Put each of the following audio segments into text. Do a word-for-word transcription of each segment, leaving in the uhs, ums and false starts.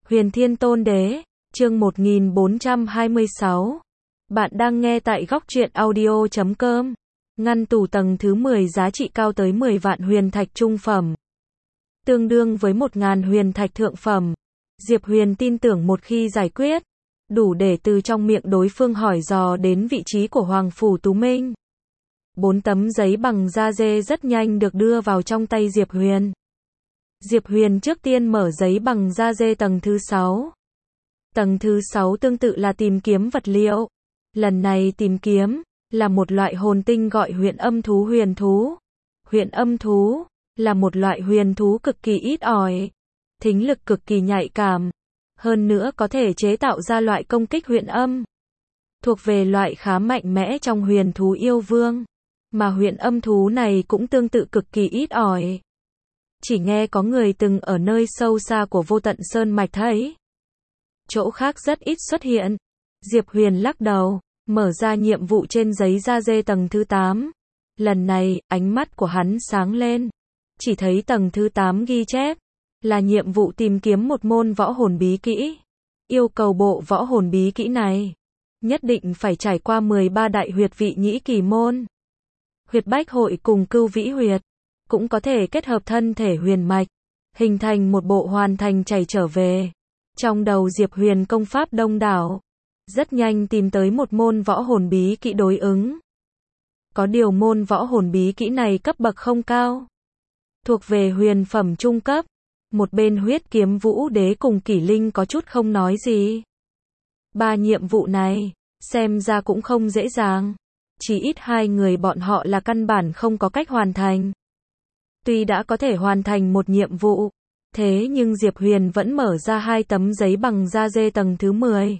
Huyền Thiên Tôn Đế, chương một nghìn bốn trăm hai mươi sáu. Bạn đang nghe tại góc truyện audio chấm com. Ngăn tủ tầng thứ mười giá trị cao tới mười vạn huyền thạch trung phẩm. Tương đương với một nghìn huyền thạch thượng phẩm. Diệp Huyền tin tưởng một khi giải quyết, đủ để từ trong miệng đối phương hỏi dò đến vị trí của Hoàng Phủ Tú Minh. Bốn tấm giấy bằng da dê rất nhanh được đưa vào trong tay Diệp Huyền. Diệp Huyền trước tiên mở giấy bằng da dê tầng thứ sáu. Tầng thứ sáu tương tự là tìm kiếm vật liệu. Lần này tìm kiếm là một loại hồn tinh gọi huyền âm thú huyền thú. Huyền âm thú là một loại huyền thú cực kỳ ít ỏi, thính lực cực kỳ nhạy cảm, hơn nữa có thể chế tạo ra loại công kích huyền âm. Thuộc về loại khá mạnh mẽ trong huyền thú yêu vương, mà huyền âm thú này cũng tương tự cực kỳ ít ỏi. Chỉ nghe có người từng ở nơi sâu xa của Vô Tận Sơn Mạch thấy. Chỗ khác rất ít xuất hiện. Diệp Huyền lắc đầu, mở ra nhiệm vụ trên giấy da dê tầng thứ tám. Lần này, ánh mắt của hắn sáng lên. Chỉ thấy tầng thứ tám ghi chép là nhiệm vụ tìm kiếm một môn võ hồn bí kỹ. Yêu cầu bộ võ hồn bí kỹ này nhất định phải trải qua mười ba đại huyệt vị nhĩ kỳ môn. Huyệt bách hội cùng cưu vĩ huyệt cũng có thể kết hợp thân thể huyền mạch, hình thành một bộ hoàn thành chảy trở về. Trong đầu Diệp Huyền công pháp đông đảo, rất nhanh tìm tới một môn võ hồn bí kỹ đối ứng. Có điều môn võ hồn bí kỹ này cấp bậc không cao, thuộc về huyền phẩm trung cấp. Một bên Huyết Kiếm Vũ Đế cùng Kỷ Linh có chút không nói gì. Ba nhiệm vụ này, xem ra cũng không dễ dàng. Chỉ ít hai người bọn họ là căn bản không có cách hoàn thành. Tuy đã có thể hoàn thành một nhiệm vụ, thế nhưng Diệp Huyền vẫn mở ra hai tấm giấy bằng da dê tầng thứ mười.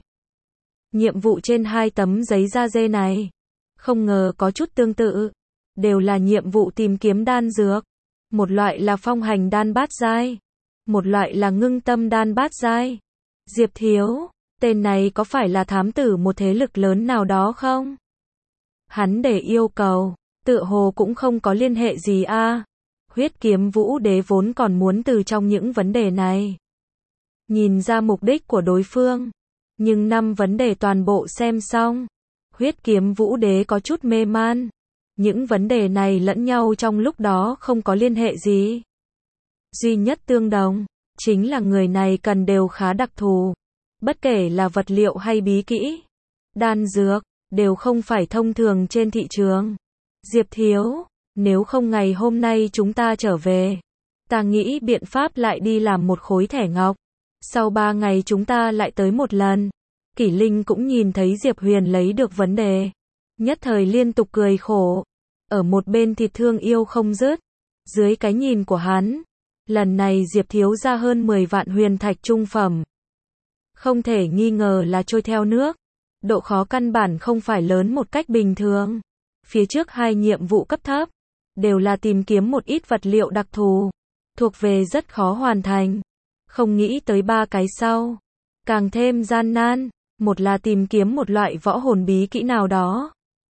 Nhiệm vụ trên hai tấm giấy da dê này, không ngờ có chút tương tự, đều là nhiệm vụ tìm kiếm đan dược. Một loại là phong hành đan bát giai, một loại là ngưng tâm đan bát giai. Diệp thiếu, tên này có phải là thám tử một thế lực lớn nào đó không? Hắn để yêu cầu, tựa hồ cũng không có liên hệ gì a. À. Huyết Kiếm Vũ Đế vốn còn muốn từ trong những vấn đề này nhìn ra mục đích của đối phương, nhưng năm vấn đề toàn bộ xem xong, Huyết Kiếm Vũ Đế có chút mê man. Những vấn đề này lẫn nhau trong lúc đó không có liên hệ gì. Duy nhất tương đồng chính là người này cần đều khá đặc thù, bất kể là vật liệu hay bí kỹ, đan dược, đều không phải thông thường trên thị trường. Diệp thiếu, nếu không ngày hôm nay chúng ta trở về, ta nghĩ biện pháp lại đi làm một khối thẻ ngọc. Sau ba ngày chúng ta lại tới một lần. Kỷ Linh cũng nhìn thấy Diệp Huyền lấy được vấn đề, nhất thời liên tục cười khổ. Ở một bên thịt thương yêu không dứt. Dưới cái nhìn của hắn, lần này Diệp thiếu ra hơn mười vạn huyền thạch trung phẩm. Không thể nghi ngờ là trôi theo nước. Độ khó căn bản không phải lớn một cách bình thường. Phía trước hai nhiệm vụ cấp thấp đều là tìm kiếm một ít vật liệu đặc thù, thuộc về rất khó hoàn thành. Không nghĩ tới ba cái sau, càng thêm gian nan. Một là tìm kiếm một loại võ hồn bí kỹ nào đó.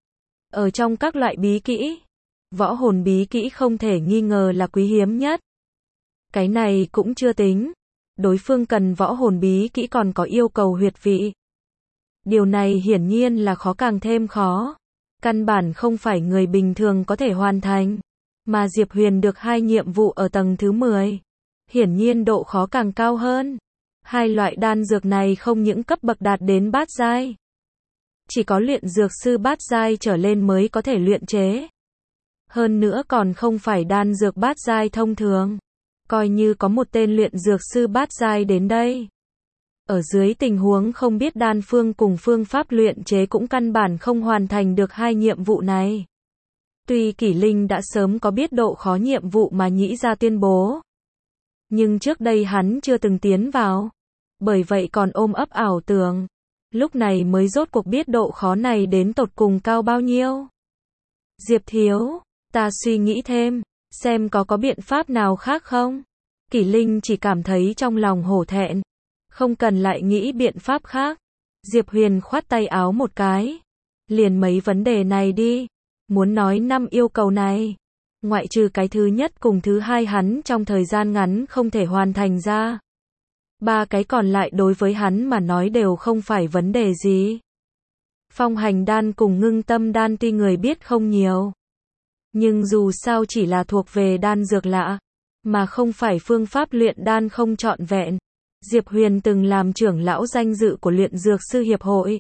Ở trong các loại bí kỹ, võ hồn bí kỹ không thể nghi ngờ là quý hiếm nhất. Cái này cũng chưa tính, đối phương cần võ hồn bí kỹ còn có yêu cầu huyệt vị. Điều này hiển nhiên là khó càng thêm khó. Căn bản không phải người bình thường có thể hoàn thành. Mà Diệp Huyền được hai nhiệm vụ ở tầng thứ mười. Hiển nhiên độ khó càng cao hơn. Hai loại đan dược này không những cấp bậc đạt đến bát giai. Chỉ có luyện dược sư bát giai trở lên mới có thể luyện chế. Hơn nữa còn không phải đan dược bát giai thông thường. Coi như có một tên luyện dược sư bát giai đến đây, ở dưới tình huống không biết đan phương cùng phương pháp luyện chế cũng căn bản không hoàn thành được hai nhiệm vụ này. Tuy Kỷ Linh đã sớm có biết độ khó nhiệm vụ mà nhĩ ra tuyên bố, nhưng trước đây hắn chưa từng tiến vào, bởi vậy còn ôm ấp ảo tưởng. Lúc này mới rốt cuộc biết độ khó này đến tột cùng cao bao nhiêu. Diệp thiếu, ta suy nghĩ thêm, xem có có biện pháp nào khác không? Kỷ Linh chỉ cảm thấy trong lòng hổ thẹn. Không cần lại nghĩ biện pháp khác. Diệp Huyền khoát tay áo một cái. Liền mấy vấn đề này đi. Muốn nói năm yêu cầu này, ngoại trừ cái thứ nhất cùng thứ hai hắn trong thời gian ngắn không thể hoàn thành ra, Ba cái còn lại đối với hắn mà nói đều không phải vấn đề gì. Phong hành đan cùng ngưng tâm đan tuy người biết không nhiều, nhưng dù sao chỉ là thuộc về đan dược lạ, mà không phải phương pháp luyện đan không trọn vẹn. Diệp Huyền từng làm trưởng lão danh dự của luyện dược sư hiệp hội,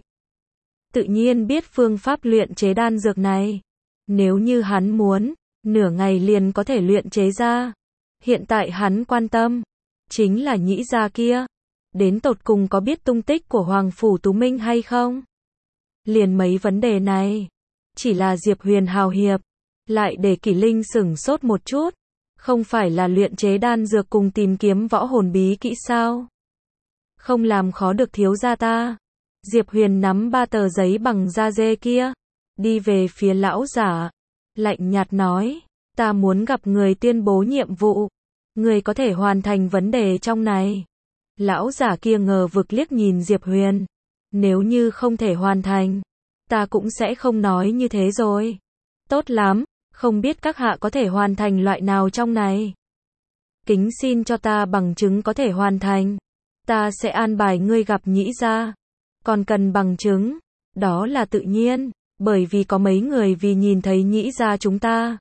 tự nhiên biết phương pháp luyện chế đan dược này. Nếu như hắn muốn, nửa ngày liền có thể luyện chế ra. Hiện tại hắn quan tâm chính là Nhĩ gia kia, đến tột cùng có biết tung tích của Hoàng phủ Tú Minh hay không? Liền mấy vấn đề này, chỉ là Diệp Huyền hào hiệp, lại để Kỷ Linh sửng sốt một chút. Không phải là luyện chế đan dược cùng tìm kiếm võ hồn bí kỹ sao? Không làm khó được thiếu gia ta. Diệp Huyền nắm ba tờ giấy bằng da dê kia, đi về phía lão giả, lạnh nhạt nói, ta muốn gặp người tuyên bố nhiệm vụ, người có thể hoàn thành vấn đề trong này. Lão giả kia ngờ vực liếc nhìn Diệp Huyền, nếu như không thể hoàn thành, ta cũng sẽ không nói như thế rồi. Tốt lắm, không biết các hạ có thể hoàn thành loại nào trong này. Kính xin cho ta bằng chứng có thể hoàn thành, ta sẽ an bài ngươi gặp Nhĩ gia. Còn cần bằng chứng, đó là tự nhiên, bởi vì có mấy người vì nhìn thấy Nhĩ gia chúng ta,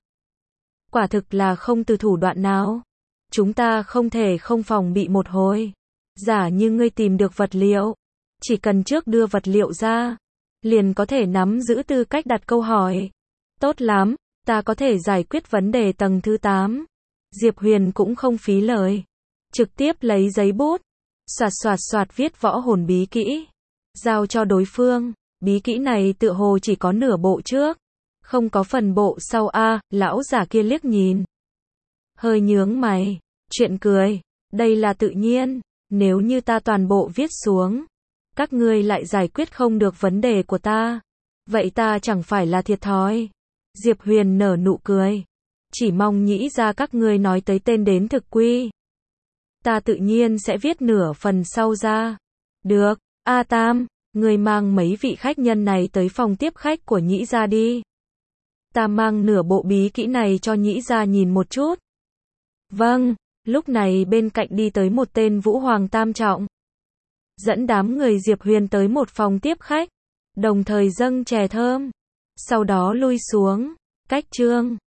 quả thực là không từ thủ đoạn nào. Chúng ta không thể không phòng bị một hồi. Giả như ngươi tìm được vật liệu, chỉ cần trước đưa vật liệu ra, liền có thể nắm giữ tư cách đặt câu hỏi. Tốt lắm, ta có thể giải quyết vấn đề tầng thứ tám. Diệp Huyền cũng không phí lời, trực tiếp lấy giấy bút, soạt soạt soạt viết võ hồn bí kỹ, giao cho đối phương. Bí kỹ này tựa hồ chỉ có nửa bộ trước, không có phần bộ sau. A, lão giả kia liếc nhìn, hơi nhướng mày, chuyện cười, đây là tự nhiên, nếu như ta toàn bộ viết xuống, các ngươi lại giải quyết không được vấn đề của ta, vậy ta chẳng phải là thiệt thòi. Diệp Huyền nở nụ cười, chỉ mong Nhĩ gia các ngươi nói tới tên đến thực quy, ta tự nhiên sẽ viết nửa phần sau ra. Được, A Tam, ngươi mang mấy vị khách nhân này tới phòng tiếp khách của Nhĩ gia đi. Ta mang nửa bộ bí kỹ này cho Nhĩ gia nhìn một chút. Vâng. Lúc này bên cạnh đi tới một tên Vũ Hoàng tam trọng, dẫn đám người Diệp Huyền tới một phòng tiếp khách, đồng thời dâng chè thơm, sau đó lui xuống. Cách chương